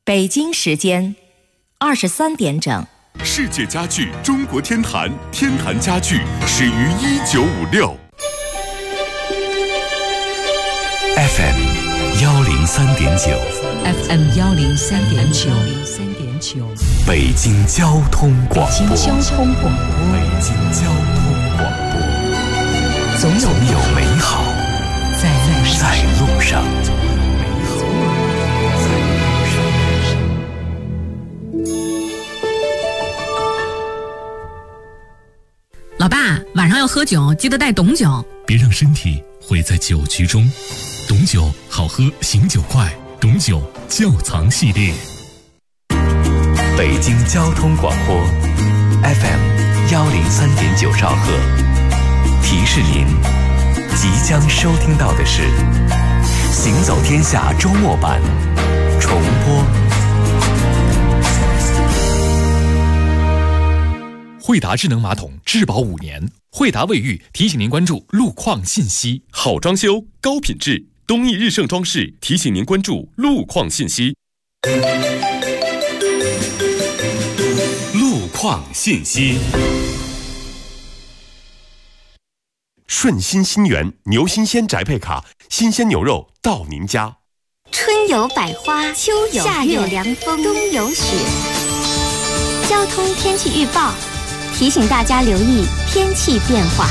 北京时间23点整。 世界家具中国天坛，天坛家具始于1956。FM 103.9 FM 103.9 北京交通广播。 北京交通广播。 北京交通广播。总有美好在路上。 老爸，晚上要喝酒，记得带董酒。 别让身体毁在酒局中。董酒好喝，醒酒快。董酒窖藏系列。 北京交通广播 FM 103.9兆赫，提示您即将收听到的是《行走天下》周末版重播。 惠达智能马桶质保5年，惠达卫浴提醒您关注路况信息。 好装修，高品质，东义日盛装饰提醒您关注路况信息。路况信息。顺心新源牛新鲜宅配卡，新鲜牛肉到您家。 春有百花，秋有夏有凉风，冬有雪。交通天气预报提醒大家留意天气变化。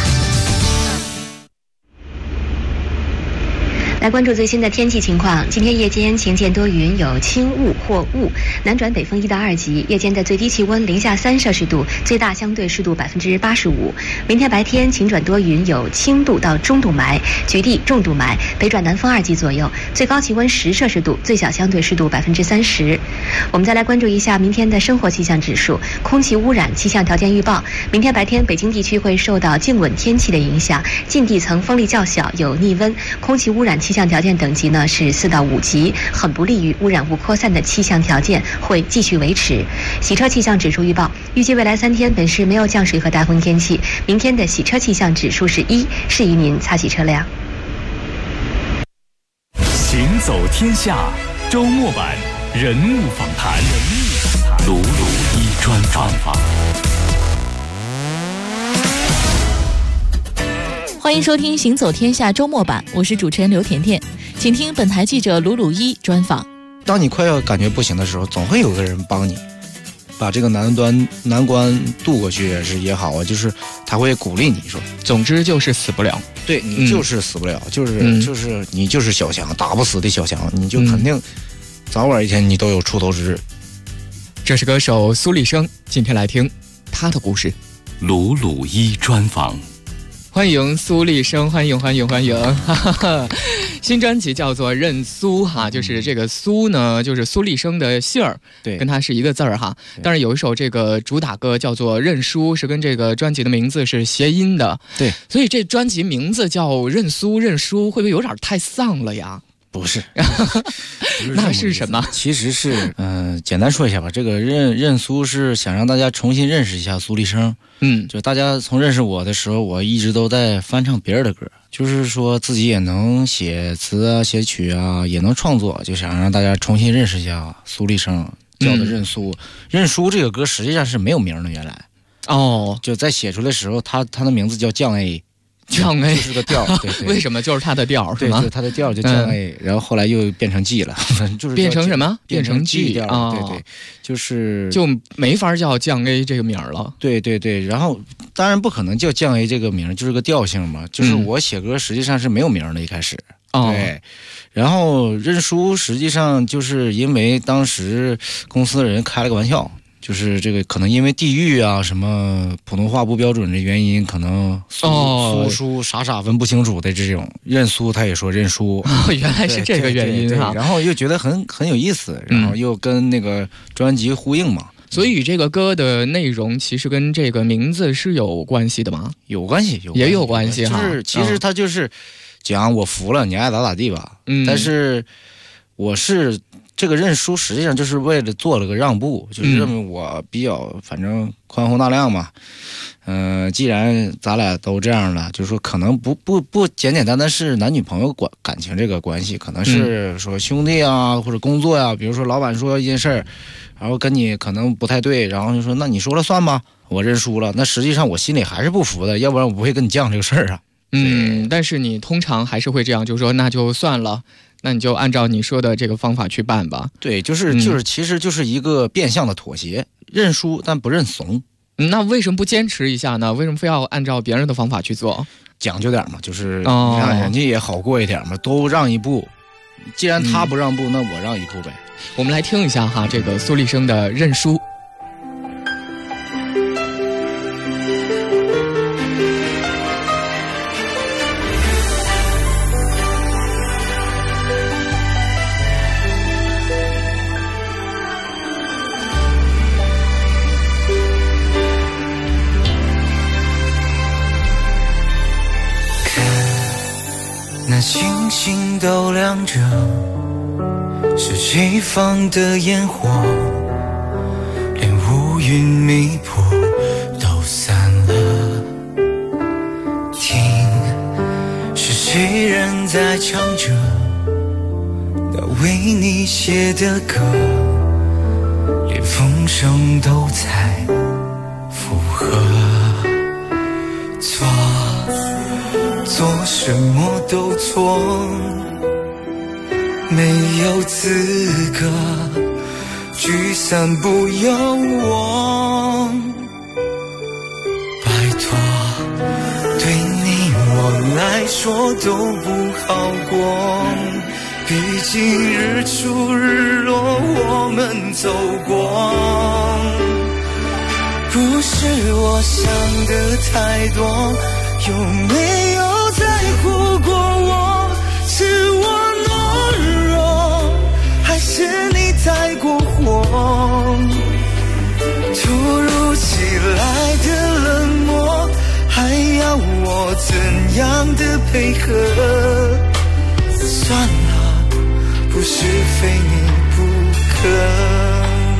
来关注最新的天气情况。今天夜间晴间多云，有轻雾或雾，南转北风1到2级。夜间的最低气温零下3摄氏度，最大相对湿度85%。明天白天晴转多云，有轻度到中度霾，局地重度霾，北转南风2级左右，最高气温10摄氏度，最小相对湿度30%。我们再来关注一下明天的生活气象指数、空气污染气象条件预报。明天白天北京地区会受到静稳天气的影响，近地层风力较小，有逆温，空气污染气象条件等级呢是4到5级，很不利于污染物扩散的气象条件会继续维持。洗车气象指数预报，预计未来3天本市没有降水和大风天气，明天的洗车气象指数是1，适宜您擦洗车辆。 行走天下周末版人物访谈，鲁鲁一专访。 欢迎收听《行走天下》周末版，我是主持人刘甜甜，请听本台记者鲁鲁一专访。 当你快要感觉不行的时候，总会有个人帮你把这个难关渡过去也好啊，就是他会鼓励你说， 总之就是死不了。 对，你就是死不了，就是你就是小强，打不死的小强，你就肯定早晚一天你都有出头之日。 这是歌手苏丽生，今天来听他的故事。 鲁鲁一专访。 欢迎苏丽生，欢迎哈哈。新专辑叫做《认苏》哈，就是这个苏呢，就是苏丽生的姓儿，对，跟他是一个字儿哈。但是有一首这个主打歌叫做《认输》，是跟这个专辑的名字是谐音的，对，所以这专辑名字叫《认苏》，认输会不会有点太丧了呀？ 不是， 那是什么？ 其实是，简单说一下吧。这个认苏是想让大家重新认识一下苏丽生。就大家从认识我的时候，我一直都在翻唱别人的歌，就是说自己也能写词啊、写曲啊，也能创作，就想让大家重新认识一下苏丽生，叫的认苏。认输这个歌实际上是没有名的，原来就在写出来的时候，他的名字叫降 A。 降 A 就是个调，对， 为什么就是它的调是吗？ 对，它的调就降 A，然后后来又变成 G 了，就是变成什么？变成 G 调，对，就没法叫降 A 这个名了。 对，然后当然不可能叫降 A 这个名，就是个调性嘛。就是我写歌实际上是没有名的，一开始。对，然后认输实际上就是因为当时公司的人开了个玩笑。就是这个可能因为地域啊什么普通话不标准的原因，可能苏傻分不清楚的这种认苏，他也说认输。 原来是这个原因啊。 然后又觉得很有意思，然后又跟那个专辑呼应嘛。 所以这个歌的内容其实跟这个名字是有关系的吗？ 有关系， 也有关系哈。 就是其实他就是讲我服了，你爱咋地吧。但是我是。这个认输实际上就是为了做了个让步，就是认为我比较反正宽宏大量嘛， 既然咱俩都这样了，就是说可能不简简单单是男女朋友感情这个关系，可能是说兄弟啊或者工作啊，比如说老板说一件事儿，然后跟你可能不太对，然后就说那你说了算吧，我认输了，那实际上我心里还是不服的，要不然我不会跟你犟这个事儿啊。 但是你通常还是会这样，就是说那就算了，那你就按照你说的这个方法去办吧。 对，就是其实就是一个变相的妥协，认输但不认怂。 那为什么不坚持一下呢？为什么非要按照别人的方法去做？ 讲究点嘛，就是让人家也好过一点嘛，都让一步。既然他不让步，那我让一步呗。 我们来听一下哈，这个苏丽生的《认输》。 那星星都亮着，是谁放的烟火，连乌云密布都散了。听，是谁人在唱着那为你写的歌，连风声都在附和。做什么都错，没有资格聚散不由我。拜托，对你我来说都不好过，毕竟日出日落我们走过。不是我想的太多，有没有在乎过我？是我懦弱，还是你太过火？突如其来的冷漠，还要我怎样的配合？算了，不是非你不可。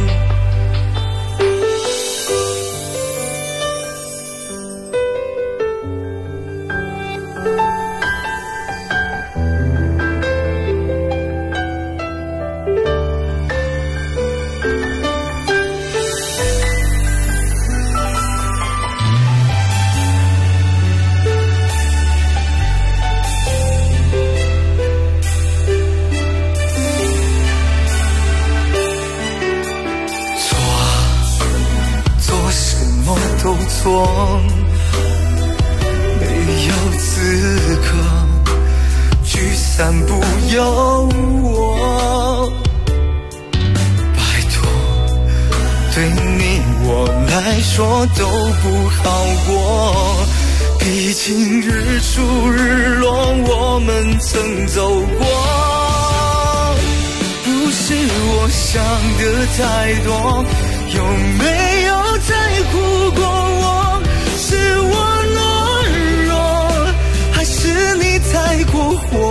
没有资格聚散不由我。拜托，对你我来说都不好过，毕竟日出日落我们曾走过。不是我想的太多，有没有在乎过我？是我懦弱，还是你太过火？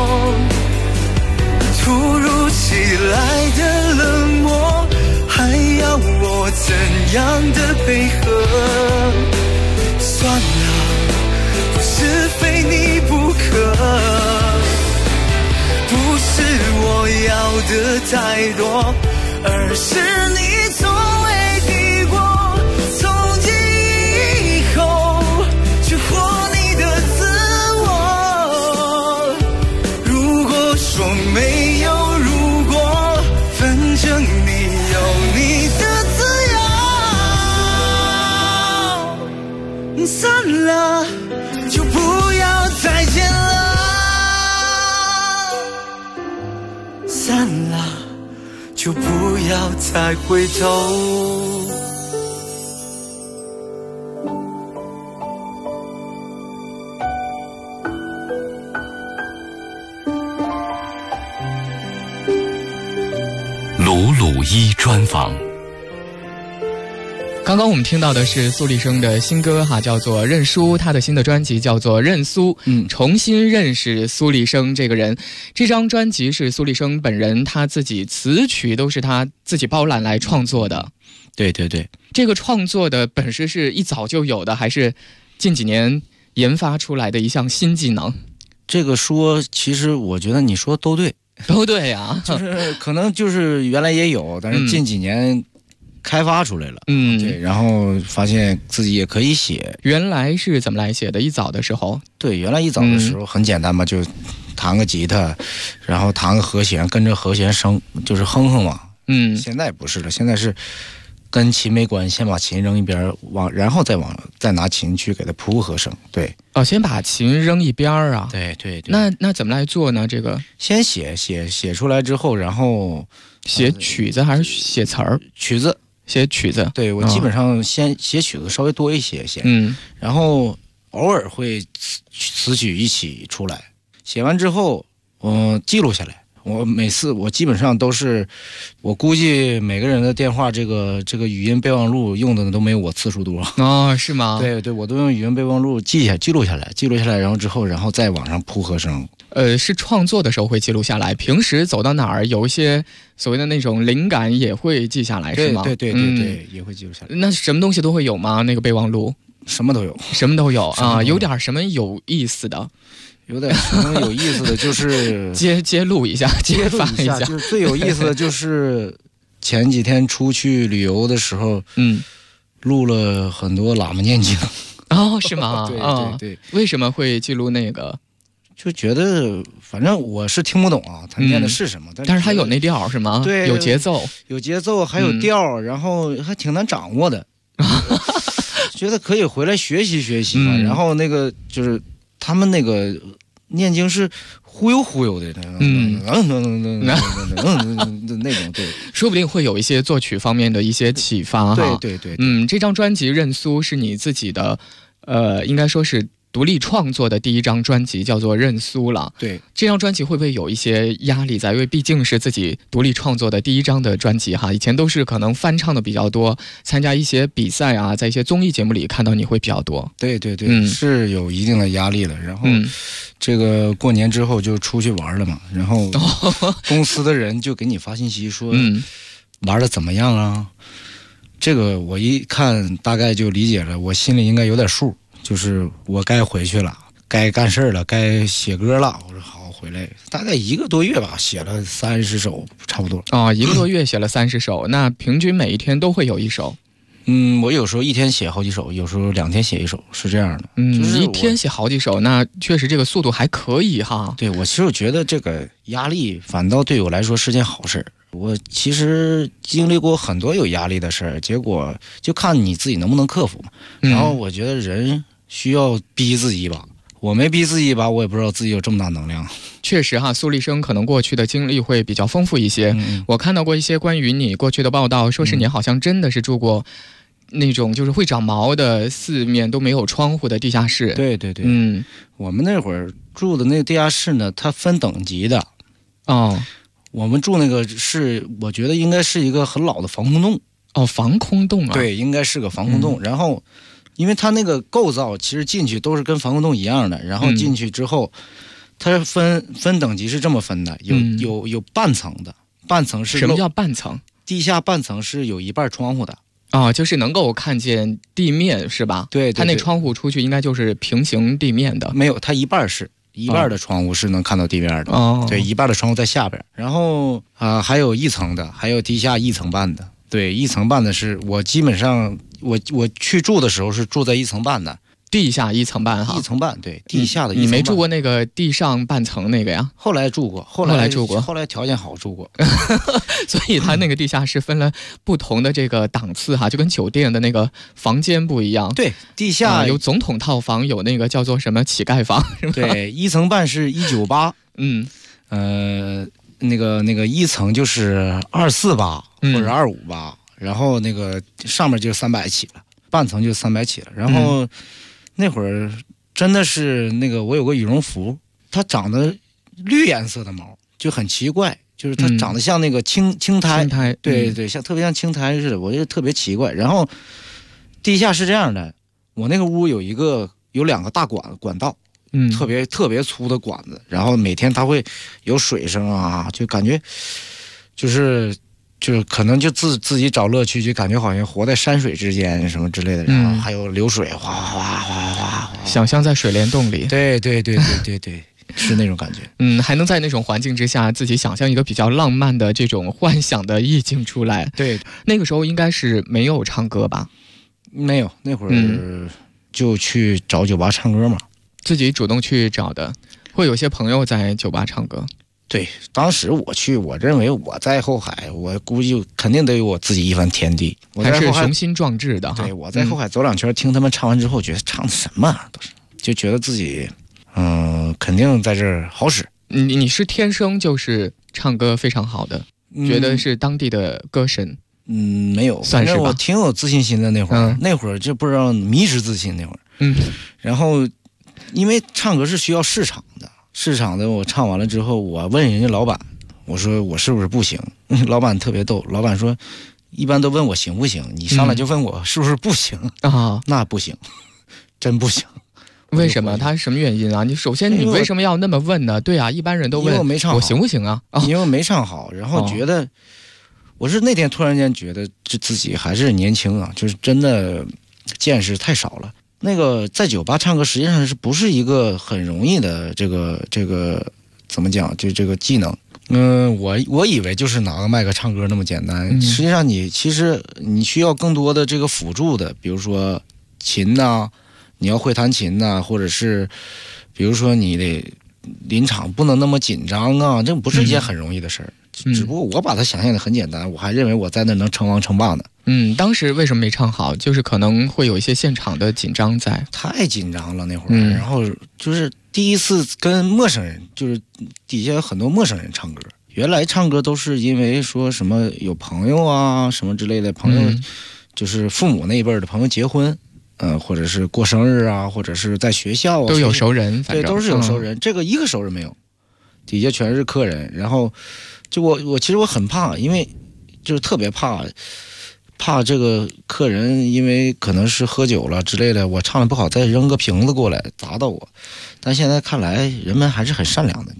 突如其来的冷漠，还要我怎样的配合？算了，不是非你不可，不是我要的太多，而是你从未提过，从今以后去活你的自我。如果说没有如果，反正你有你的自由。散了，就不要再见了。散了，就不要再回头。 鲁鲁一专访。 刚刚我们听到的是苏丽生的新歌哈，叫做《认输》，他的新的专辑叫做《认苏》，重新认识苏丽生这个人。这张专辑是苏丽生本人他自己词曲都是他自己包揽来创作的。 对对对， 这个创作的本事是一早就有的，还是近几年研发出来的一项新技能？ 这个说，其实我觉得你说都对， 都对呀， 就是可能就是原来也有，但是近几年开发出来了，对，然后发现自己也可以写。 原来是怎么来写的？一早的时候？ 对，原来一早的时候很简单嘛，就弹个吉他，然后弹个和弦，跟着和弦声，就是哼哼嘛。现在不是了，现在是跟琴没关系，先把琴扔一边，然后再拿琴去给它铺和声。对， 先把琴扔一边啊。 对对对。 那怎么来做呢？这个先写出来之后，然后写曲子还是写词儿？ 曲子。 写曲子， 对，我基本上先写曲子稍微多一些先，然后偶尔会词曲一起出来。写完之后，记录下来。我基本上都是，我估计每个人的电话这个语音备忘录用的都没有我次数多。 哦，是吗？ 对对，我都用语音备忘录记录下来，然后再往上铺和声。 是创作的时候会记录下来，平时走到哪儿有一些所谓的那种灵感也会记下来，是吗？ 对对对对对，也会记录下来。 那什么东西都会有吗？那个备忘录？ 什么都有， 什么都有啊！有点什么有意思的？ 有点什么有意思的，就是揭露一下，揭发一下。 就最有意思的就是前几天出去旅游的时候，录了很多喇嘛念经。 哦，是吗？ 对对对。 为什么会记录那个？ 就觉得反正我是听不懂啊，他念的是什么， 但是他有那调是吗？ 对， 有节奏， 还有调，然后还挺难掌握的。觉得可以回来学习学习嘛。然后那个就是他们那个念经是忽悠的，那种，对， 说不定会有一些作曲方面的一些启发哈。 对对对， 这张专辑《认苏》是你自己的，应该说是独立创作的第一张专辑，叫做《认苏》了。 对， 这张专辑会不会有一些压力在？因为毕竟是自己独立创作的第一张的专辑哈，以前都是可能翻唱的比较多，参加一些比赛啊，在一些综艺节目里看到你会比较多。 对对对，是有一定的压力的。然后这个过年之后就出去玩了嘛，然后公司的人就给你发信息说，玩的怎么样啊？这个我一看大概就理解了，我心里应该有点数。就是我该回去了，该干事了，该写歌了。我说好，回来大概1个多月吧，写了30首，差不多。 1个多月写了30首，那平均每一天都会有一首。 我有时候一天写好几首，有时候2天写1首，是这样的。 就是一天写好几首，那确实这个速度还可以哈。 对，我其实觉得这个压力反倒对我来说是件好事。我其实经历过很多有压力的事儿，结果就看你自己能不能克服嘛。然后我觉得人需要逼自己一把，我没逼自己一把，我也不知道自己有这么大能量。 确实哈，苏立生可能过去的经历会比较丰富一些。我看到过一些关于你过去的报道，说是你好像真的是住过那种就是会长毛的四面都没有窗户的地下室。 对对对，我们那会儿住的那个地下室呢，它分等级的。我们住那个是，我觉得应该是一个很老的防空洞。 防空洞啊？ 对，应该是个防空洞。然后因为它那个构造其实进去都是跟防空洞一样的，然后进去之后它分等级是这么分的，有半层的，半层是什么叫半层？ 地下半层是有一半窗户的。 就是能够看见地面是吧？ 对， 它那窗户出去应该就是平行地面的。 没有，它一半的窗户是能看到地面的。对，一半的窗户在下边。然后还有1层的，还有地下1层半的。对，1层半的是我基本上我去住的时候是住在1层半的。 地下1层半哈，1 层半，对，地下的1层半。 你没住过那个地上半层那个呀？ 后来住过，后来条件好住过。 所以它那个地下室分了不同的这个档次哈，就跟酒店的那个房间不一样。 对，地下有总统套房，有那个叫做什么乞丐房，是吧？ 对，1层半是198，那个1层就是248或者258，然后那个上面就300起了，半层就300起了，然后。那会儿真的是那个，我有个羽绒服，它长得绿颜色的毛，就很奇怪，就是它长得像那个青苔，对对，像特别像青苔似的，我觉得特别奇怪。然后地下是这样的，我那个屋有2个大管道，特别粗的管子，然后每天它会有水声啊，就感觉就是就是可能就自己找乐趣，就感觉好像活在山水之间什么之类的，然后还有流水哗哗哗哗， 想象在水帘洞里。 对，是那种感觉。 还能在那种环境之下自己想象一个比较浪漫的这种幻想的意境出来。 对， 那个时候应该是没有唱歌吧？ 没有，那会儿就去找酒吧唱歌嘛， 自己主动去找的。会有些朋友在酒吧唱歌。 对，当时我去，我认为我在后海，我估计肯定得有我自己一番天地。 还是雄心壮志的哈。 对，我在后海走2圈，听他们唱完之后，觉得唱的什么都是，就觉得自己肯定在这儿好使。 你是天生就是唱歌非常好的，觉得是当地的歌神？ 没有， 算是吧。 我挺有自信心的那会儿，那会儿就不知道迷失自信那会儿。然后因为唱歌是需要市场的。我唱完了之后，我问人家老板，我说我是不是不行？老板特别逗，老板说一般都问我行不行，你上来就问我是不是不行啊？那不行，真不行。 为什么？他什么原因啊？你首先你为什么要那么问呢？对啊，一般人都问因为我没唱好， 我行不行啊？ 因为我没唱好，然后觉得我是那天突然间觉得自己还是年轻啊，就是真的见识太少了。那个在酒吧唱歌实际上是不是一个很容易的这个怎么讲，就这个技能。我以为就是拿个麦克唱歌那么简单，实际上其实你需要更多的这个辅助的，比如说琴呐，你要会弹琴呐，或者是比如说你得临场不能那么紧张啊，这不是一件很容易的事儿。只不过我把它想象的很简单，我还认为我在那能称王称霸呢。 当时为什么没唱好？就是可能会有一些现场的紧张在。 太紧张了那会儿，然后就是第一次跟陌生人，就是底下有很多陌生人唱歌。原来唱歌都是因为说什么有朋友啊什么之类的，朋友就是父母那一辈的朋友结婚，或者是过生日啊，或者是在学校啊， 都有熟人， 对，都是有熟人。这个一个熟人没有，底下全是客人。然后就我其实我很怕，因为就是特别怕这个客人因为可能是喝酒了之类的，我唱的不好再扔个瓶子过来砸到我。但现在看来人们还是很善良的。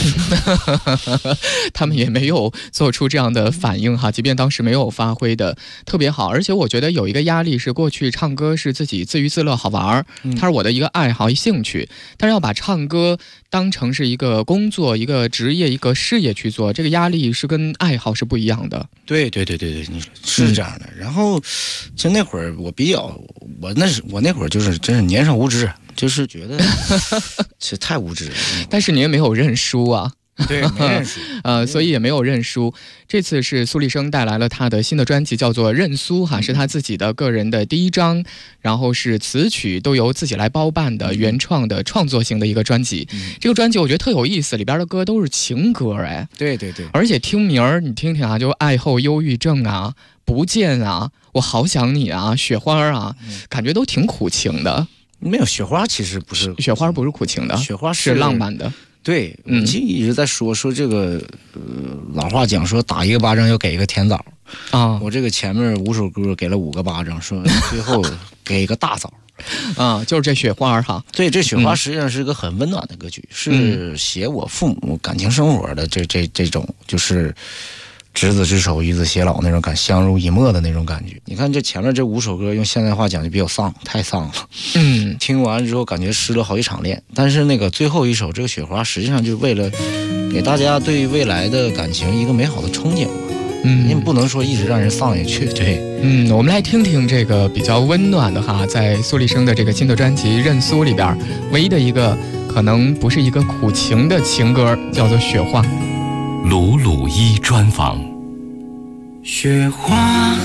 他们也没有做出这样的反应哈，即便当时没有发挥的特别好。而且我觉得有一个压力是，过去唱歌是自己自娱自乐好玩，它是我的一个爱好一兴趣，但是要把唱歌当成是一个工作一个职业一个事业去做，这个压力是跟爱好是不一样的。 对，你是这样的。然后其实那会儿我那会儿就是真是年少无知，就是觉得其实太无知了。 但是你也没有认输啊。 对，没认输所以也没有认输。这次是苏立生带来了他的新的专辑，叫做《认苏》哈，是他自己的个人的第一张，然后是词曲都由自己来包办的原创的创作型的一个专辑。这个专辑我觉得特有意思，里边的歌都是情歌哎。 对， 而且听名儿你听听啊，就爱后忧郁症啊，不见啊，我好想你啊，雪花啊，感觉都挺苦情的。 没有，雪花其实不是， 雪花不是苦情的， 雪花是浪漫的。 对，我其实一直在说这个老话讲说打一个巴掌要给一个甜枣啊。我这个前面5首歌给了5个巴掌，说最后给一个大枣啊，就是这雪花哈。 对，这雪花实际上是一个很温暖的歌曲，是写我父母感情生活的这种，就是执子之手与子偕老那种相濡以沫的那种感觉。你看这前面这5首歌用现代话讲就比较丧，太丧了。听完之后感觉失了好几场恋。但是那个最后一首这个雪花实际上就是为了给大家对未来的感情一个美好的憧憬。因为不能说一直让人丧下去。对， 我们来听听这个比较温暖的哈，在苏立生的这个新的专辑《认苏》里边唯一的一个可能不是一个苦情的情歌，叫做《雪花》。 鲁鲁一专访。 雪花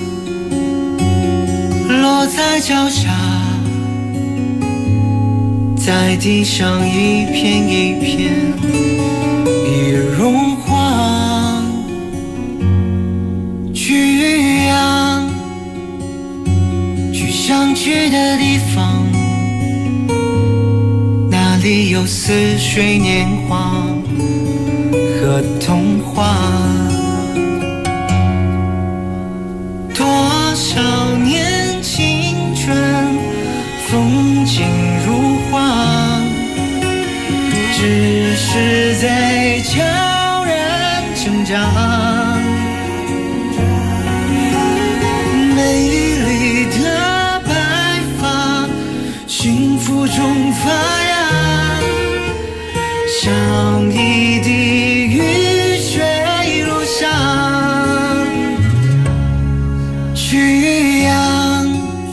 落在脚下，在地上一片一片已融化，去呀，去想去的地方，那里有似水年华和童话。多少年青春风景如画，只是在悄然成长。 发芽，像一滴雨水落下，去呀，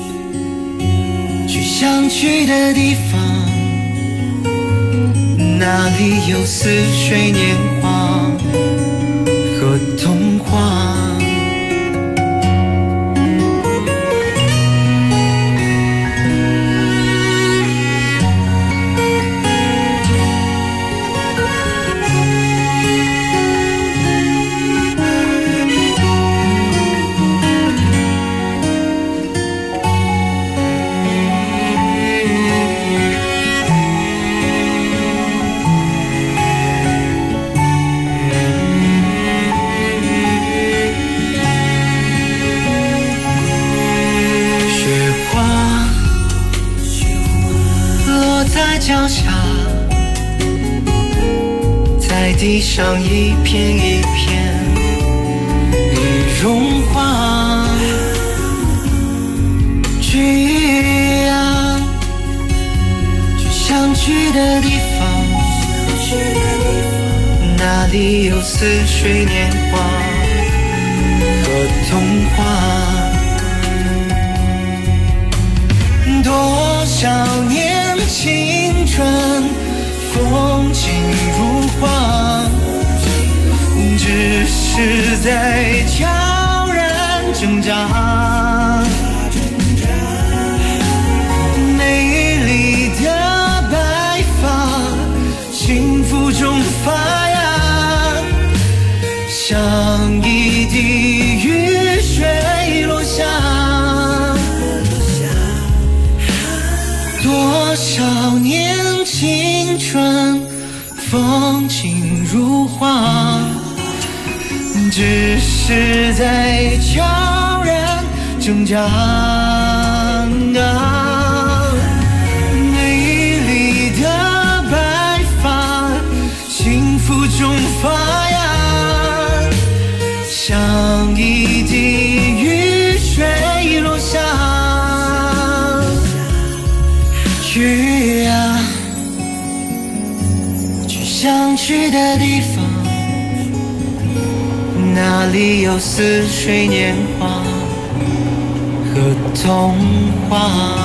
去想去的地方，那里有似水年华和童话。脚下，在地上一片一片已融化，去呀，去想去的地方，那里有似水年华和童话。多少年青春风景如画，只是在悄然挣扎。美丽的白发，幸福中发芽，像一滴雨水落下。多少年青春风景如画，只是在悄然挣扎。美丽的白发，幸福中发芽，像一滴雨水落下。去呀，去想去的地方，那里有似水年华和童话。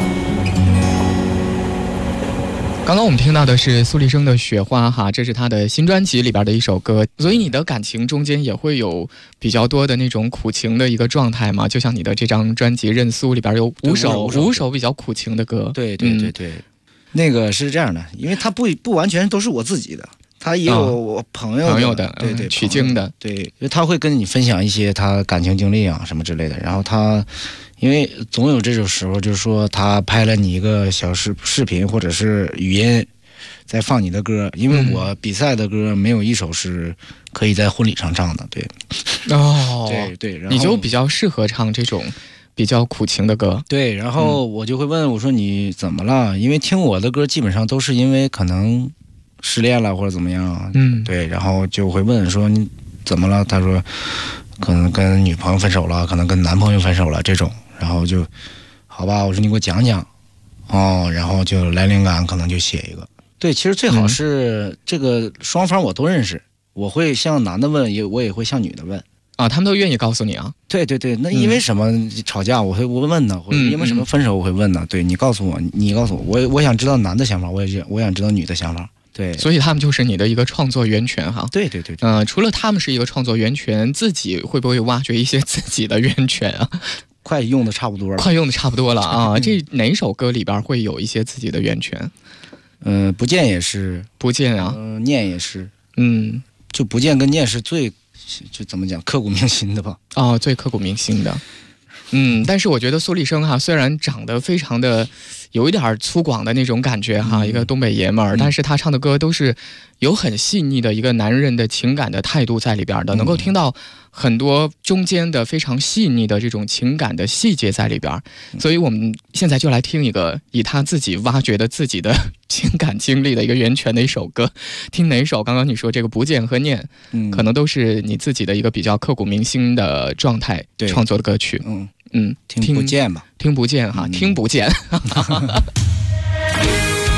刚刚我们听到的是苏丽生的《雪花》哈，这是他的新专辑里边的一首歌。所以你的感情中间也会有比较多的那种苦情的一个状态吗？就像你的这张专辑《认苏》里边有五首比较苦情的歌。 对，那个是这样的，因为它不完全都是我自己的，他也有我朋友的，对， 取经的， 对，因为他会跟你分享一些他感情经历啊什么之类的，然后他。因为总有这种时候，就是说他拍了你一个小视频或者是语音，在放你的歌，因为我比赛的歌没有一首是可以在婚礼上唱的，对。 哦， 对，然后你就比较适合唱这种比较苦情的歌。 对，然后我就会问我说你怎么了？因为听我的歌基本上都是因为可能失恋了或者怎么样，对，然后就会问说你怎么了？他说可能跟女朋友分手了，可能跟男朋友分手了这种。然后就好吧，我说你给我讲讲然后就来灵感，可能就写一个。对，其实最好是这个双方我都认识，我会向男的问，我也会向女的问啊，他们都愿意告诉你啊。 对，那因为什么吵架我会问呢，或者因为什么分手我会问呢？对，你告诉我，我想知道男的想法，我想知道女的想法。对， 所以他们就是你的一个创作源泉哈。 对， 除了他们是一个创作源泉，自己会不会挖掘一些自己的源泉啊？ 快用的差不多了啊！这哪首歌里边会有一些自己的源泉？ 不见也是， 不见啊， 念也是，就不见跟念是最就怎么讲刻骨铭心的吧？ 最刻骨铭心的。但是我觉得苏丽生哈，虽然长得非常的有一点粗犷的那种感觉哈，一个东北爷们儿，但是他唱的歌都是有很细腻的一个男人的情感的态度在里边的，能够听到很多中间的非常细腻的这种情感的细节在里边。所以我们现在就来听一个以他自己挖掘的自己的情感经历的一个源泉的一首歌。听哪首？刚刚你说这个不见和念，可能都是你自己的一个比较刻骨铭心的状态创作的歌曲。 听不见吧， 听不见哈，听不见。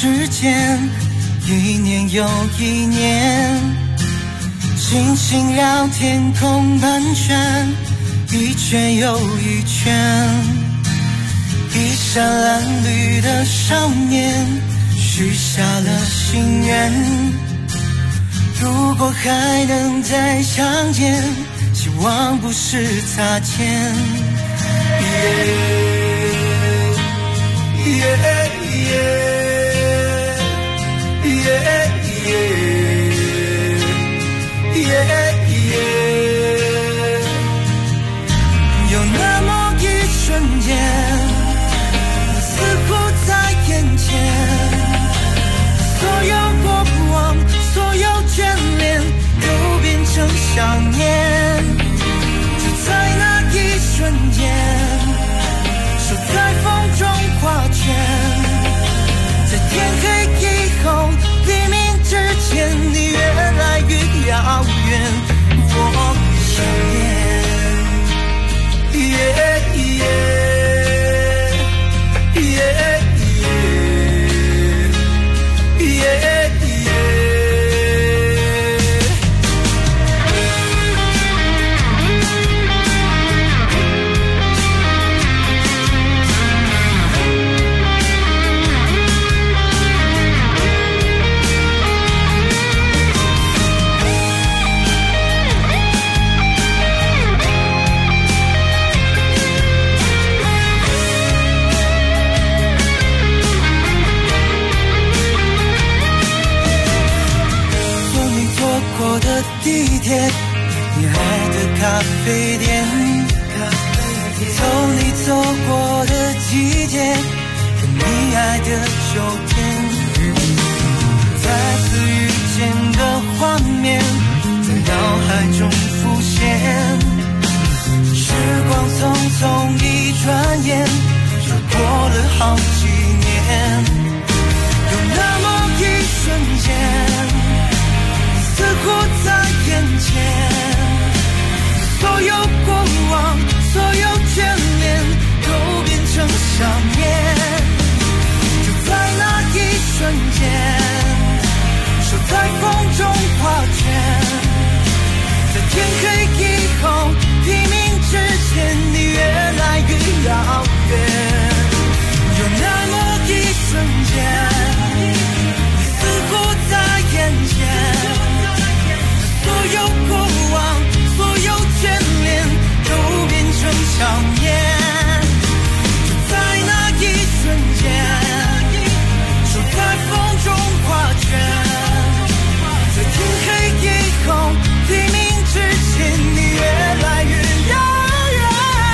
时间，一年又一年，星星让天空盘旋，一圈又一圈。衣衫褴褛的少年许下了心愿，如果还能再相见，希望不是擦肩。有那么一瞬间，似乎在眼前，所有过往，所有眷恋都变成想念。就在那一瞬间，手在风中画圈，在天黑以后，黎明之前，你越来越遥远，我想念。地铁，你爱的咖啡店，走你走过的季节，有你爱的秋天，再次遇见的画面在脑海中浮现，时光匆匆一转眼就过了好几年，有那么一瞬间，似乎在眼前，所有过往，所有眷恋都变成想念。就在那一瞬间，手在风中画圈，在天黑以后，黎明之前，你越来越遥远。有那么一瞬间，你似乎在眼前，所有过往，所有眷恋都变成想念。就在那一瞬间，手在风中画圈，在天黑以后，黎明之前，你越来越遥远。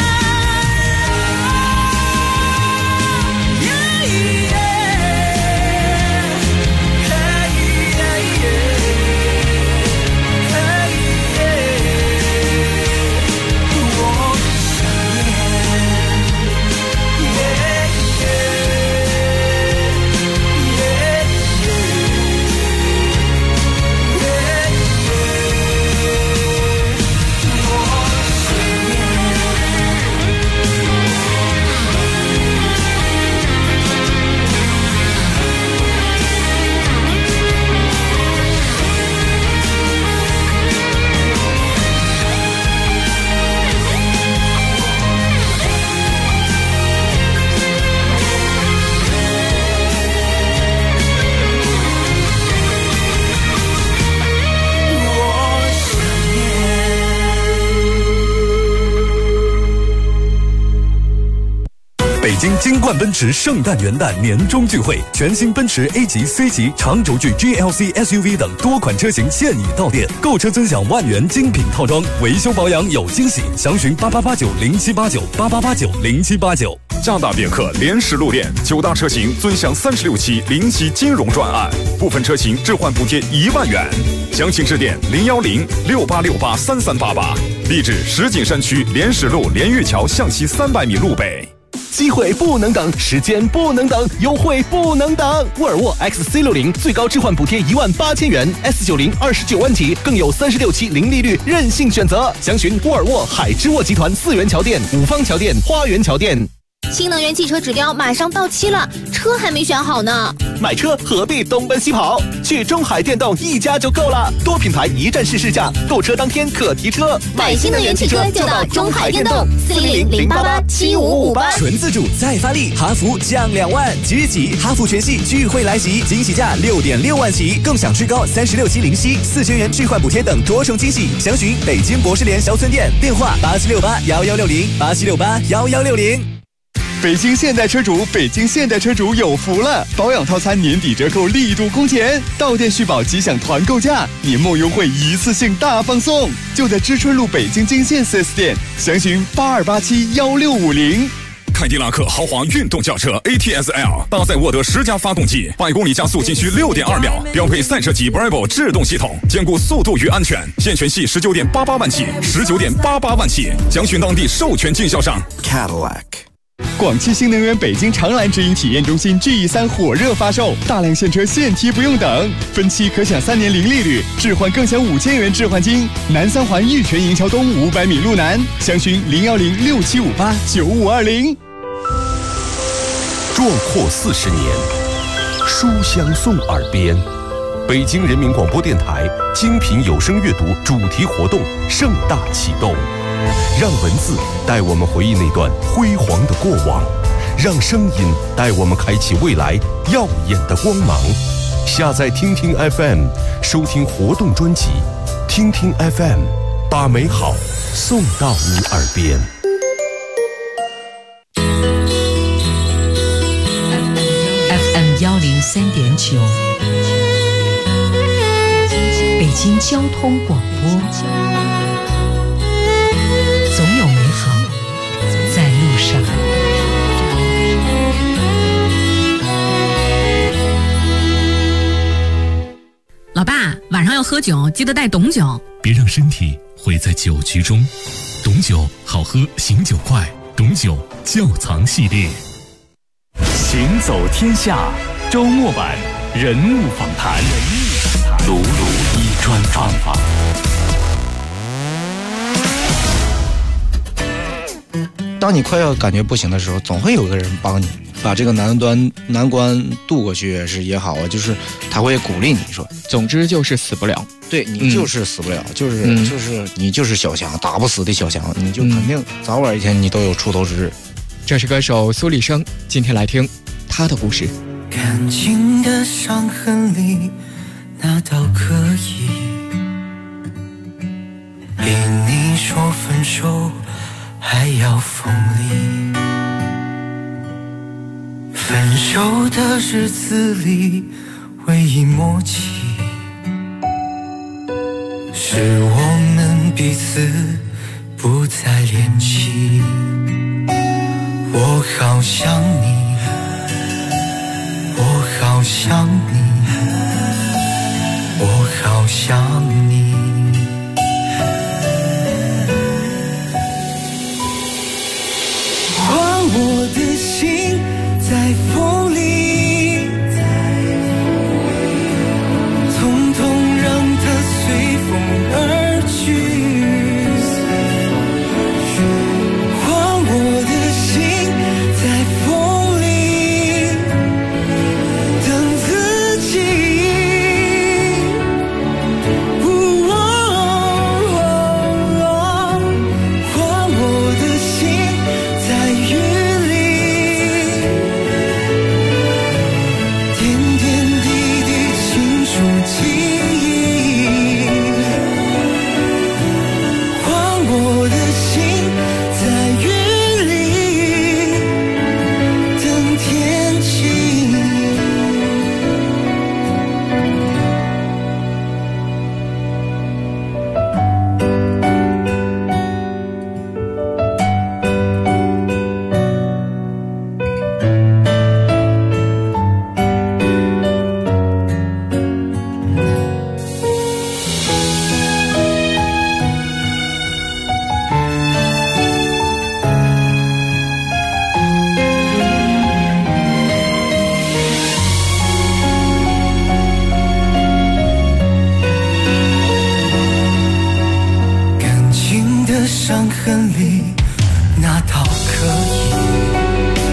北京金冠奔驰圣诞元旦年终聚会，全新奔驰 A 级、C 级、长轴距 GLC SUV 等多款车型现已到店，购车尊享万元精品套装，维修保养有惊喜，详询8889078988890789。 加大别克联实路店，9大车型尊享36期零息金融专案，部分车型置换补贴1万元，详情致电01068683388，地址石景山区联实路连玉桥向西300米路北。 机会不能等，时间不能等，优惠不能等。沃尔沃 XC60 最高置换补贴18000元 ，S90 29万起，更有36期零利率任性选择。详询沃尔沃海之沃集团4元桥店、五方桥店、花园桥店。 新能源汽车指标马上到期了，车还没选好呢。 买车何必东奔西跑？去中海电动一家就够了，多品牌一站式试驾，购车当天可提车。 买新能源汽车就到中海电动，400-088-7558。 纯自主再发力，哈弗降2万，即日起哈弗全系聚会来袭，惊喜价6.6万起，更享最高36期零息，4000元置换补贴等多重惊喜。详询北京博士联销村店，电话87681160，87681160。 北京现代车主有福了！保养套餐年底折扣力度空前，到店续保即享团购价，年末优惠一次性大放送，就在知春路北京金线 4S 店，详询82871650。 凯迪拉克豪华运动轿车 ATS-L 搭载沃德10加发动机，100公里加速仅需6.2秒，标配赛车级 Bravo 制动系统，兼顾速度与安全。现权系19.88万起，19.88万起，详询当地授权经销商 Cadillac。广汽新能源北京长蓝直营体验中心 GE3 火热发售，大量现车现提不用等，分期可享3年零利率，置换更享5000元置换金。南三环玉泉营桥东500米路南，详询01067589520。 壮阔40年，书香送耳边。北京人民广播电台精品有声阅读主题活动盛大启动，让文字带我们回忆那段辉煌的过往，让声音带我们开启未来耀眼的光芒。下载听听 FM， 收听活动专辑，听听 FM， 把美好送到你耳边。 FM103.9，北京交通广播，总有美好在路上。 老爸，晚上要喝酒，记得带董酒， 别让身体毁在酒局中。董酒好喝，醒酒快，董酒窖藏系列。 行走天下周末版人物访谈，鲁鲁一专访。 当你快要感觉不行的时候，总会有个人帮你把这个难关渡过去也好啊，就是他会鼓励你说， 总之就是死不了。 对，你就是死不了，就是你就是小强，打不死的小强，你就肯定早晚一天你都有出头之日。 这是歌手苏丽生，今天来听他的故事。 感情的伤痕里，那倒可以，比你说分手还要锋利。分手的日子里，唯一默契是我们彼此不再联系。我好想你，我好想你，我好想你。换我的心在风里，统统让它随风而去。换我的心在风里等自己。换我的心在雨里，点点滴滴清楚记忆。换我的心在雨里等天晴。感情的伤痕里，那倒可以，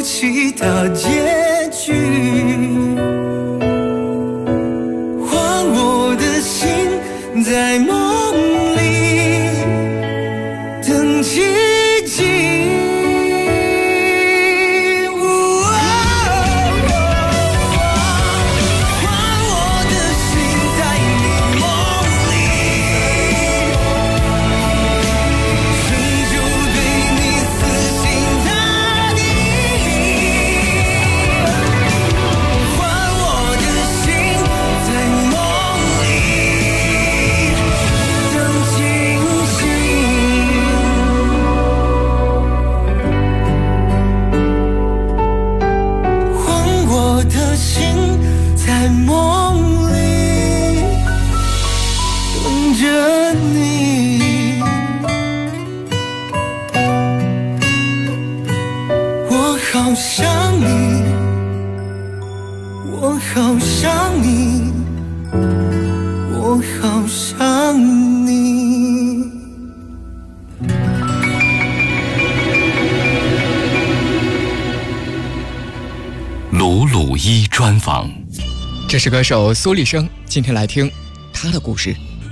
起的结局，换我的心在梦里等奇迹。在梦里等着你，我好想你，我好想你，我好想你。 鲁鲁一专访。 这是歌手苏丽生，今天来听他的故事。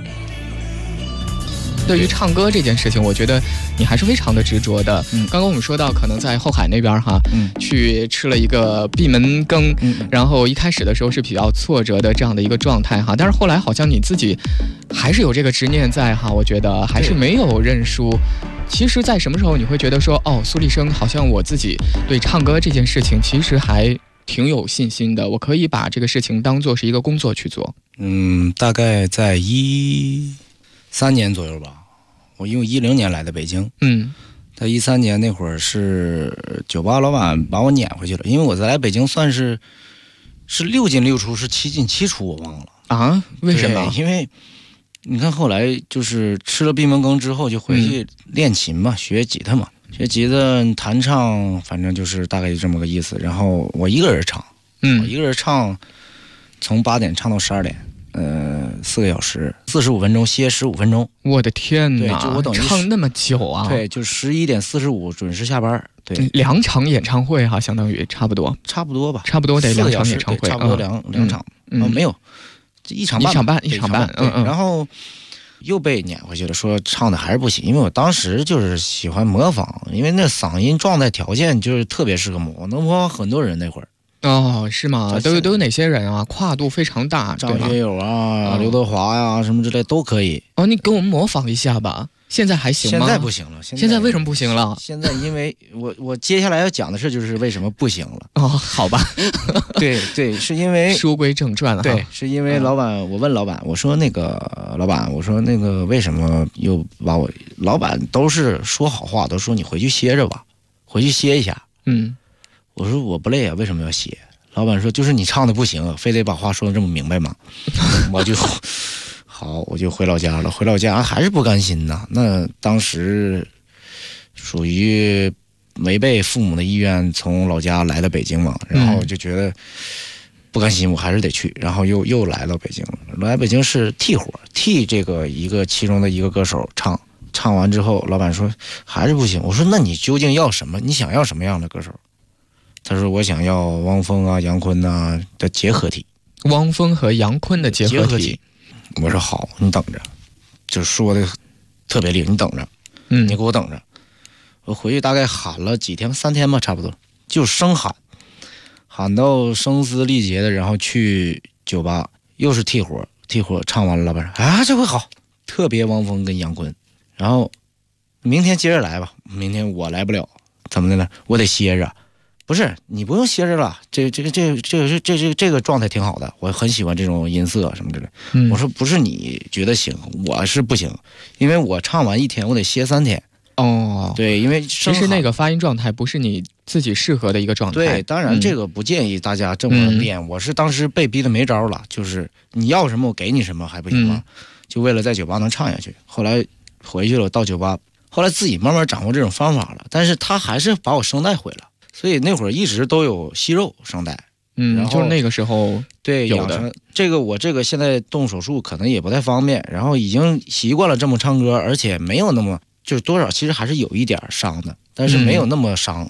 对于唱歌这件事情，我觉得你还是非常的执着的。刚刚我们说到，可能在后海那边去吃了一个闭门羹，然后一开始的时候是比较挫折的这样的一个状态哈，但是后来好像你自己还是有这个执念在哈，我觉得还是没有认输。其实，在什么时候你会觉得说，哦，苏丽生好像我自己对唱歌这件事情其实还挺有信心的，我可以把这个事情当做是一个工作去做。 大概在13年左右吧。我因为10年来的北京，在13年那会儿是酒吧老板把我撵回去了，因为我在来北京算是6进6出，是7进7出，我忘了啊？为什么？ 因为你看后来就是吃了闭门羹之后，就回去练琴嘛，学吉他嘛。学吉他弹唱，反正就是大概就这么个意思。然后我一个人唱，我一个人唱，从8点唱到12点，4个小时，45分钟，歇15分钟。 我的天哪！ 对，就我等于唱那么久啊？ 对，就11点45准时下班。对 ，2场演唱会哈，相当于差不多吧，差不多得2场演唱会， 差不多两场。没有，1场半，然后又被撵回去了，说唱的还是不行，因为我当时就是喜欢模仿，因为那嗓音状态条件就是特别适合模仿，能模仿很多人那会儿。 哦，是吗？都有哪些人啊？跨度非常大， 张学友啊、刘德华呀、什么之类都可以。 哦，你给我们模仿一下吧。现在还行吗？ 现在不行了。 现在为什么不行了？ 现在因为我接下来要讲的事就是为什么不行了。 哦，好吧。 对，是因为书归正传了。 对，是因为老板，我问老板，我说那个老板，我说那个为什么又把我？老板都是说好话，都说你回去歇着吧，回去歇一下。我说我不累啊，为什么要歇？老板说就是你唱的不行，非得把话说的这么明白吗？我就好，我就回老家了。回老家还是不甘心呐。那当时属于违背父母的意愿，从老家来到北京嘛，然后就觉得不甘心，我还是得去。然后又来到北京了。来北京是替活，替这个其中的一个歌手唱完之后，老板说还是不行。我说那你究竟要什么？你想要什么样的歌手？他说我想要汪峰啊、杨坤啊的结合体。 汪峰和杨坤的结合体。 我说好，你等着，就说的特别厉害，你等着，你给我等着。我回去大概喊了几天，3天吧，差不多，就生喊到声嘶力竭的，然后去酒吧，又是替活唱完了，老板说啊，这回好，特别汪峰跟杨坤，然后明天接着来吧，明天我来不了，怎么的呢？我得歇着。不是，你不用歇着了，这个状态挺好的，我很喜欢这种音色什么之类。我说不是你觉得行，我是不行，因为我唱完1天，我得歇3天。 哦， 对，因为其实那个发音状态不是你自己适合的一个状态。 对，当然这个不建议大家这么练。我是当时被逼的没招了，就是你要什么我给你什么还不行吗？就为了在酒吧能唱下去。后来回去了，到酒吧，后来自己慢慢掌握这种方法了，但是他还是把我声带毁了。所以那会儿一直都有息肉声带， 然后就是那个时候对有的我这个现在动手术可能也不太方便，然后已经习惯了这么唱歌，而且没有那么就是多少其实还是有一点伤的，但是没有那么伤，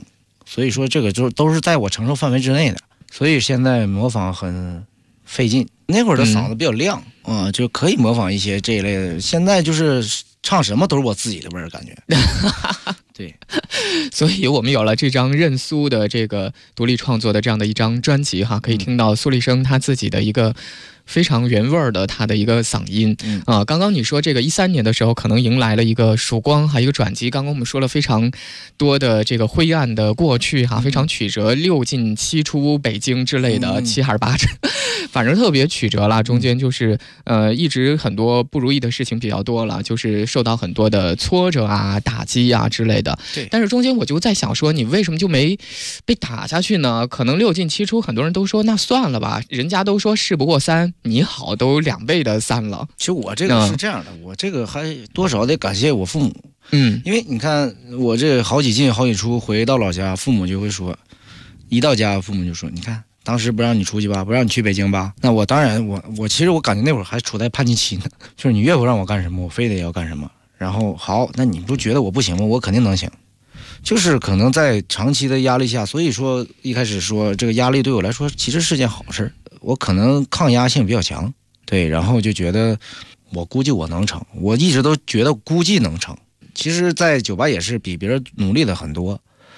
所以说这个就都是在我承受范围之内的，所以现在模仿很费劲。那会儿的嗓子比较亮就可以模仿一些这一类的，现在就是唱什么都是我自己的味儿感觉。对， 所以我们有了这张任苏的这个独立创作的这样的一张专辑哈，可以听到苏立生他自己的一个非常原味的他的一个嗓音刚刚你说这个13年的时候可能迎来了一个曙光，还有一个转机。刚刚我们说了非常多的这个灰暗的过去哈，非常曲折，6进7出北京之类的，7还是8反正特别曲折啦。中间就是一直很多不如意的事情比较多了，就是受到很多的挫折啊、打击啊之类的。 对， 但是中间我就在想说，你为什么就没被打下去呢？可能6进7出，很多人都说那算了吧，人家都说事不过3，你好都2倍的3了。 其实我这个是这样的，我这个还多少得感谢我父母。因为你看我这好几进好几出，回到老家，父母就会说，一到家父母就说，你看当时不让你出去吧，不让你去北京吧。那我当然我其实我感觉那会儿还处在叛逆期呢，就是你越不让我干什么，我非得要干什么。然后好，那你不觉得我不行吗？我肯定能行。就是可能在长期的压力下，所以说一开始说这个压力对我来说其实是件好事，我可能抗压性比较强。对，然后就觉得我估计我能成，我一直都觉得估计能成。其实在酒吧也是比别人努力的很多。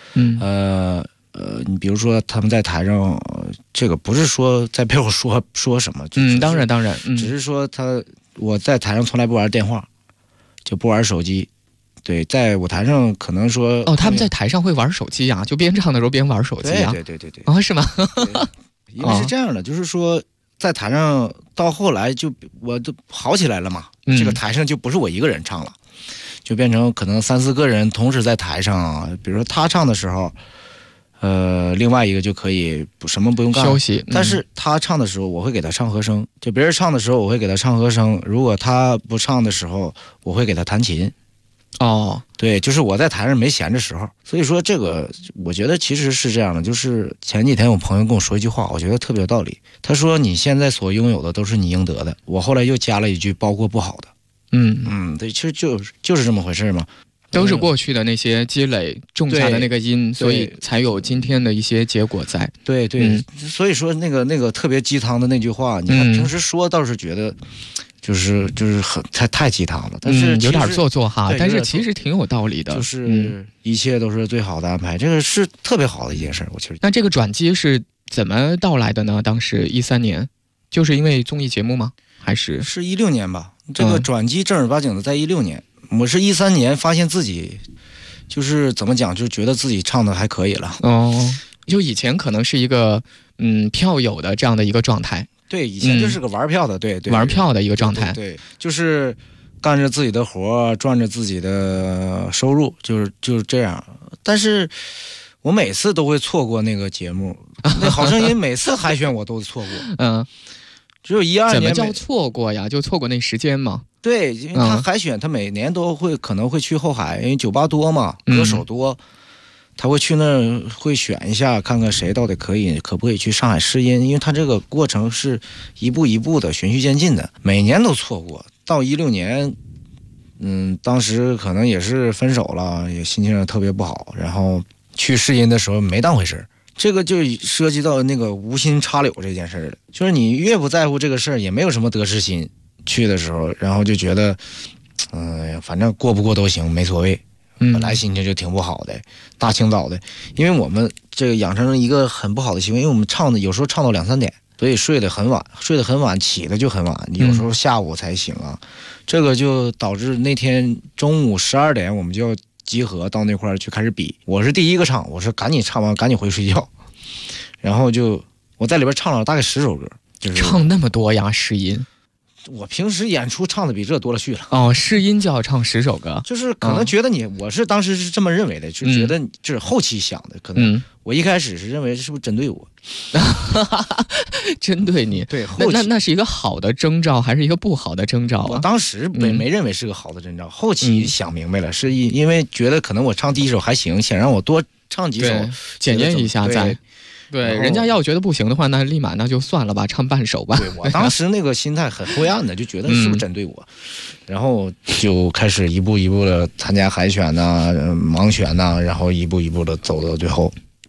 你比如说他们在台上，这个不是说在背后说什么， 当然只是说我在台上从来不玩电话，就不玩手机。对，在舞台上可能说他们在台上会玩手机啊，就边唱的时候边玩手机啊。 对是吗？ 因为是这样的，就是说在台上到后来就我都好起来了嘛，这个台上就不是我一个人唱了，就变成可能3、4个人同时在台上，比如说他唱的时候另外一个就可以什么不用干休息， 但是他唱的时候我会给他唱和声，就别人唱的时候我会给他唱和声，如果他不唱的时候我会给他弹琴。对，就是我在台上没闲着时候。所以说这个我觉得其实是这样的，就是前几天我朋友跟我说一句话，我觉得特别有道理。他说你现在所拥有的都是你应得的，我后来又加了一句包括不好的。对，其实就是这么回事嘛， 都是过去的那些积累种下的那个因，所以才有今天的一些结果在。 对，所以说那个特别鸡汤的那句话，你看平时说倒是觉得就是很太鸡汤了，但是有点做作哈，但是其实挺有道理的。 就是一切都是最好的安排，这个是特别好的一件事。我其实那这个转机是怎么到来的呢？当时13年，就是因为综艺节目吗？还是 16年吧？这个转机正儿八经的在16年。我是13年发现自己就是怎么讲，就觉得自己唱的还可以了。 就以前可能是一个票友的这样的一个状态。 对，以前就是个玩票的，对， 玩票的一个状态。 对，就是干着自己的活，赚着自己的收入，就是这样。但是我每次都会错过那个节目，那好声音每次海选我都错过。只有12年。 怎么叫错过呀？就错过那时间吗？ 对，因为他海选，他每年都可能会去后海，因为酒吧多嘛，歌手多，他会去那儿会选一下，看看谁到底可不可以去上海试音，因为他这个过程是一步一步的循序渐进的，每年都错过。到16年，当时可能也是分手了，也心情特别不好，然后去试音的时候没当回事。这个就涉及到那个无心插柳这件事了，就是你越不在乎这个事儿，也没有什么得失心。去的时候，然后就觉得，反正过不过都行，没所谓。本来心情就挺不好的，大清早的，因为我们这个养成一个很不好的习惯，因为我们有时候唱到2、3点，所以睡得很晚，起的就很晚，有时候下午才醒啊。这个就导致那天中午12点我们就要集合到那块儿去开始比。我是第一个唱，我说赶紧唱完赶紧回睡觉，然后我在里边唱了大概10首歌，就是唱那么多呀，试音。 我平时演出唱的比这多了去了。 试音就要唱10首歌， 就是可能觉得我是当时是这么认为的，就觉得就是后期想的，可能我一开始是认为是不是针对我， 针对你。 对， 那是一个好的征兆还是一个不好的征兆啊？ 我当时没认为是个好的征兆，后期想明白了，是因为觉得可能我唱第1首还行，想让我多唱几首， 检验一下再。对，人家要觉得不行的话，那立马那就算了吧，唱半首吧。 对，我当时那个心态很灰暗的，就觉得是不是针对我，然后就开始一步一步的参加海选呐、盲选呐，然后一步一步的走到最后。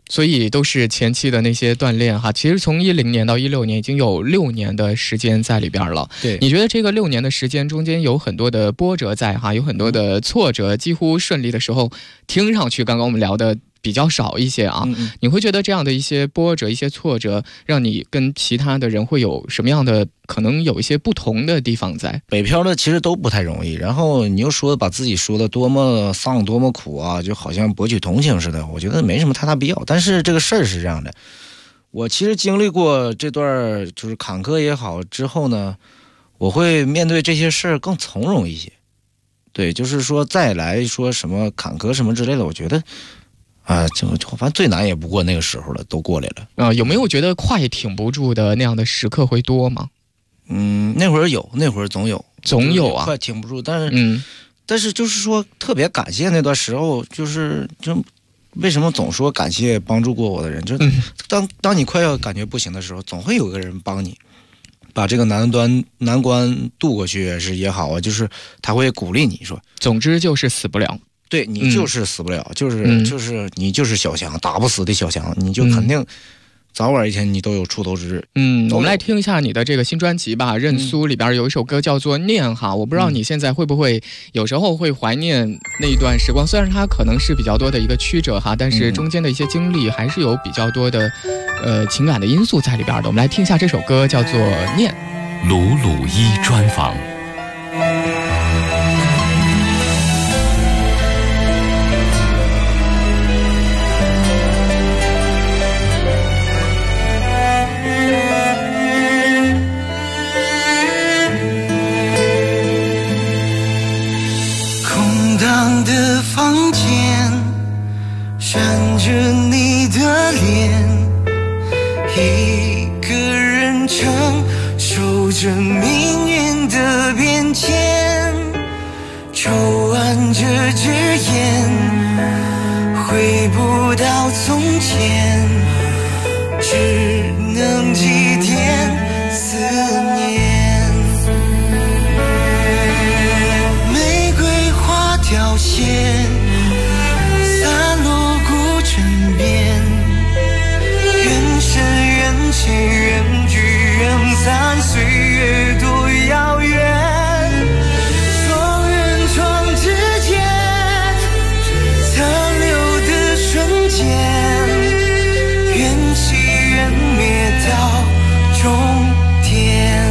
所以都是前期的那些锻炼哈。其实从10年到16年已经有6年的时间在里边了。 对， 你觉得这个6年的时间中间有很多的波折在哈，有很多的挫折，几乎顺利的时候，听上去刚刚我们聊的比较少一些啊。你会觉得这样的一些波折、一些挫折，让你跟其他的人会有什么样的可能有一些不同的地方在？ 北漂的其实都不太容易，然后你又说把自己说的多么丧、多么苦啊，就好像博取同情似的，我觉得没什么太大必要。但是这个事儿是这样的，我其实经历过这段就是坎坷也好之后呢，我会面对这些事儿更从容一些。对，就是说再来说什么坎坷什么之类的，我觉得反正最难也不过那个时候了，都过来了。 有没有觉得快挺不住的那样的时刻会多吗？ 那会儿有，那会儿总有啊，快挺不住。但是就是说特别感谢那段时候，就为什么总说感谢帮助过我的人？就当你快要感觉不行的时候，总会有个人帮你把这个难关渡过去也好啊，就是他会鼓励你说， 总之就是死不了。 对，你就是死不了，就是你就是小强，打不死的小强，你就肯定早晚一天你都有出头之日。 我们来听一下你的这个新专辑吧，《认苏》里边有一首歌叫做《念》哈，我不知道你现在会不会有时候会怀念那一段时光，虽然它可能是比较多的一个曲折哈，但是中间的一些经历还是有比较多的情感的因素在里边的。我们来听一下这首歌叫做《念》。 鲁鲁一专访。 的房间闪着你的脸，一个人承受着命运的变迁，抽完这支烟，回不到从前，只能祭奠思念。凋谢，散落孤枕边，缘深缘浅，缘聚缘散，岁月多遥远。双人床之间，残留的瞬间，缘起缘灭到终点。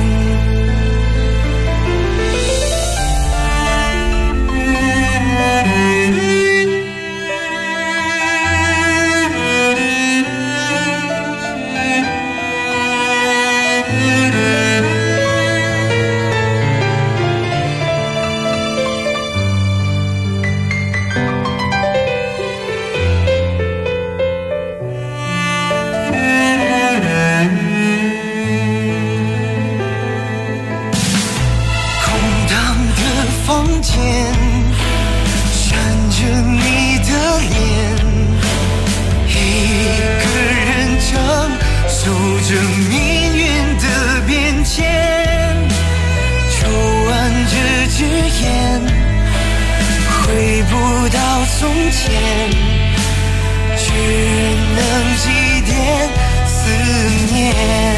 从前，只能祭奠思念。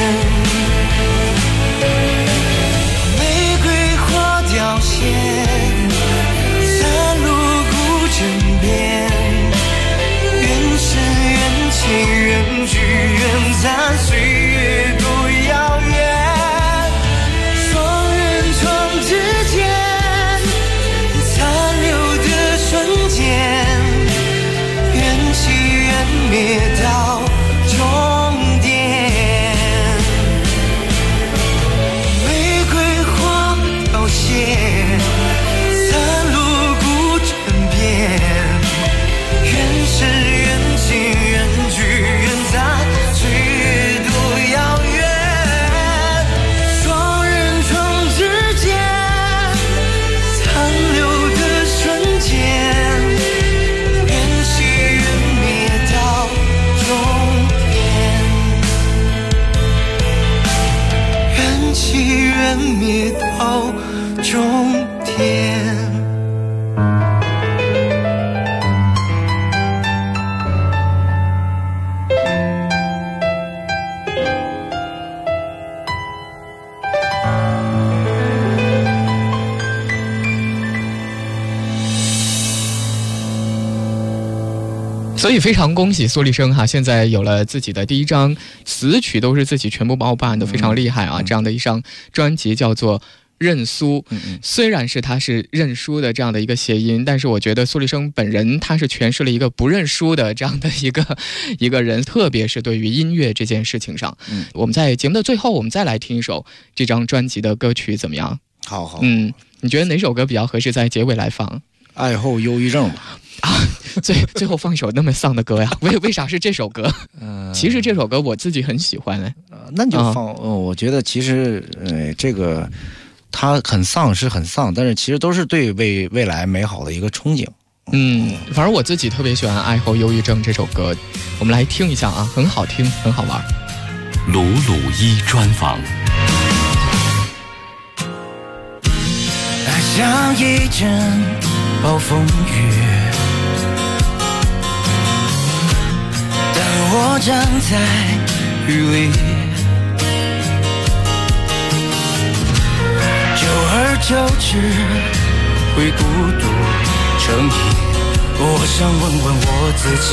玫瑰花凋谢，散落孤枕边，缘深缘浅，缘聚缘散，岁月多遥远。双人床之间，残留的瞬间，灭到终点。玫瑰花凋谢，散落孤枕边，缘深缘浅，缘聚缘散，岁月多遥远。双人床之间，残留的瞬间，缘起缘灭到所以非常恭喜苏丽生哈，现在有了自己的第一张词曲都是自己全部包办的，非常厉害啊！这样的一张专辑叫做认苏，虽然是他是认输的这样的一个谐音，但是我觉得苏丽生本人他是诠释了一个不认输的这样的一个人，特别是对于音乐这件事情上。我们在节目的最后，我们再来听一首这张专辑的歌曲，怎么样？ 好， 你觉得哪首歌比较合适在结尾来放？ 爱后忧郁症吧。 最后放一首那么丧的歌呀？为啥是这首歌？其实这首歌我自己很喜欢那你就放。我觉得其实这个它很丧是很丧，但是其实都是对未来美好的一个憧憬。 反正我自己特别喜欢《爱后忧郁症》这首歌，我们来听一下啊，很好听，很好玩。 鲁鲁一专访。 像一阵暴风雨，当我站在雨里，久而久之会孤独成瘾。我想问问我自己，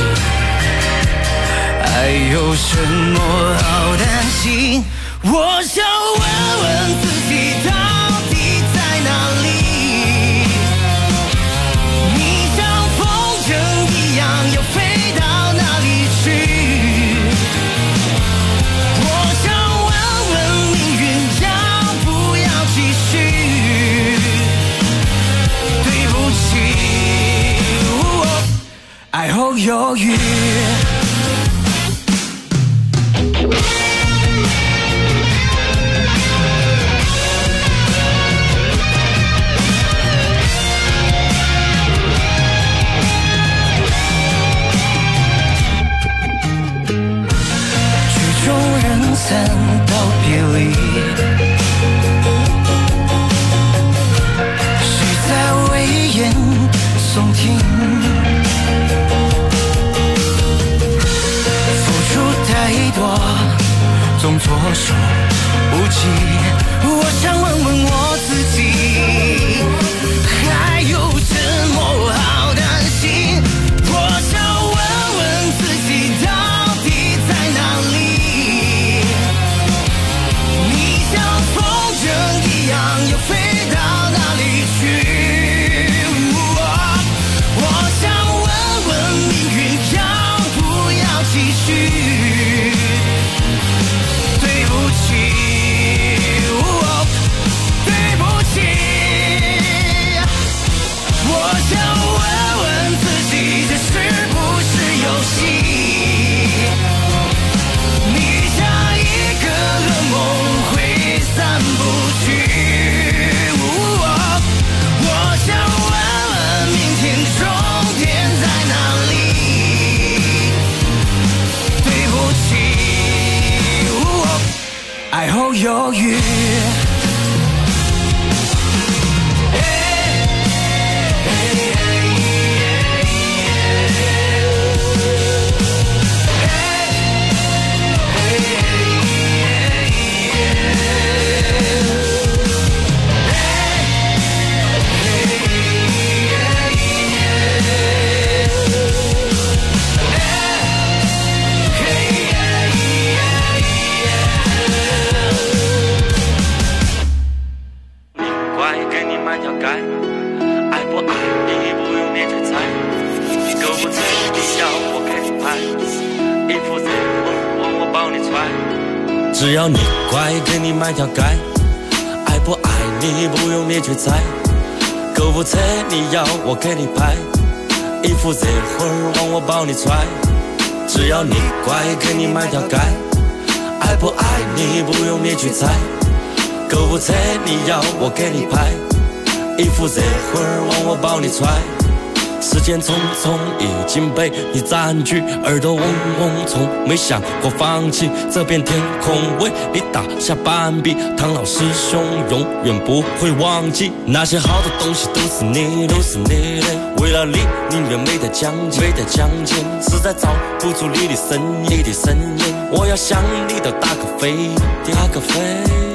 爱有什么好担心？我想问问自己，到底在哪里？要飞到哪里去？我想问问命运，要不要继续？对不起，爱后忧郁。三道别离，谁在危言耸听？付出太多，总措手不及。我想问问我自己，还有什么好担心？我想问问自己，到底在哪里？要飞到哪里去？我想问问命运，要不要继续？对不起，对不起。我想问问自己，这是不是游戏？你像一个噩梦，挥散不去。爱后忧郁。 只要你乖，给你买条街，爱不爱你不用你去猜，购物车你要我给你拍，衣服这会儿往我包你揣。只要你乖，给你买条街，爱不爱你不用你去猜，购物车你要我给你拍，衣服这会儿往我包你揣。时间匆匆已经被你占据，耳朵嗡嗡，从没想过放弃。这片天空为你打下半壁，唐老师兄永远不会忘记，那些好的东西都是你的，都是你的。为了你，宁愿没得奖金，没得奖金，实在找不出你的声音，你的声音。我要向你的打个飞，打个飞。不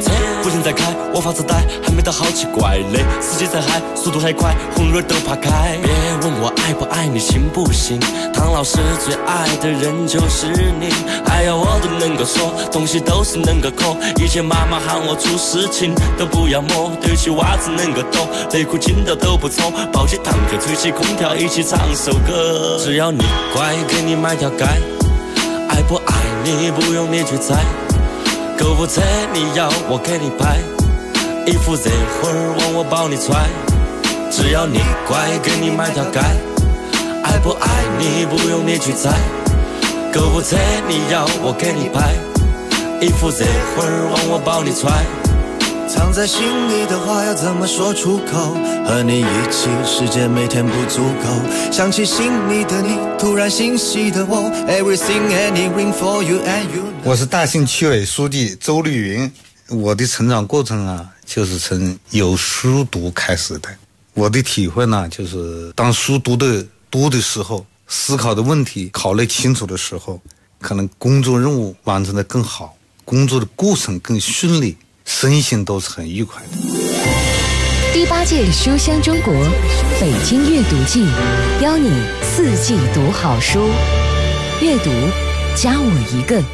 人在开，我发自呆，还没到好奇怪嘞。司机在嗨，速度还快，红绿都怕开。别问我爱不爱你，行不行？唐老师最爱的人就是你，还要我都能够说，东西都是能够抠。以前妈妈喊我出事情都不要摸，对起袜子能够抖，内裤紧到都不抽，抱起坦克吹起空调一起唱首歌。只要你乖，给你买条街，爱不爱你不用你去猜，购物车你要我给你拍，衣服热会儿往我包里揣。只要你乖，给你买条街，爱不爱你不用你去猜，购物车你要我给你拍，衣服热会儿往我包里揣。 藏在心里的话要怎么说出口？和你一起时间每天不足够，想起心里的你，突然欣喜的我 Everything anything for you and you。 我是大兴区委书记周丽云。我的成长过程啊，就是从有书读开始的。我的体会呢，就是当书读的时候，思考的问题考虑清楚的时候，可能工作任务完成的更好，工作的过程更顺利，身心都是很愉快的。 第8届书香中国北京阅读季，邀你4季读好书，阅读加我一个。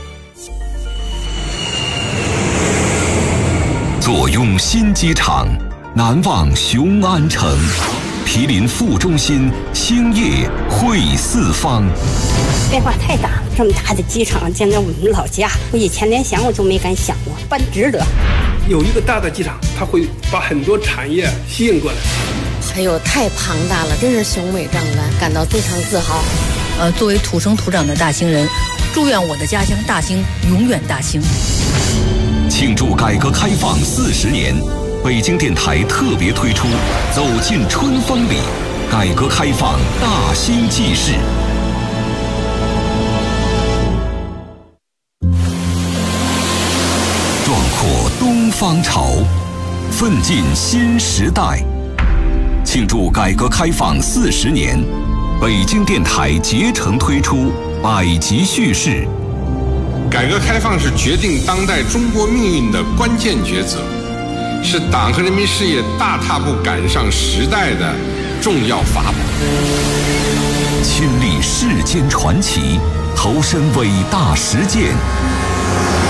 坐拥新机场，难忘雄安城，毗邻副中心，兴业汇四方。 变化太大，这么大的机场建在我们老家，我以前连想我都没敢想过，办值得。 有一个大的机场，它会把很多产业吸引过来。 还有太庞大了，真是雄伟壮观，感到非常自豪。 作为土生土长的大兴人，祝愿我的家乡大兴永远大兴。 庆祝改革开放40年，北京电台特别推出《走进春风里》，改革开放大兴纪事。壮阔东方潮，奋进新时代。庆祝改革开放40年，北京电台竭诚推出百集叙事。 改革开放是决定当代中国命运的关键抉择，是党和人民事业大踏步赶上时代的重要法宝。 亲历世间传奇，投身伟大实践，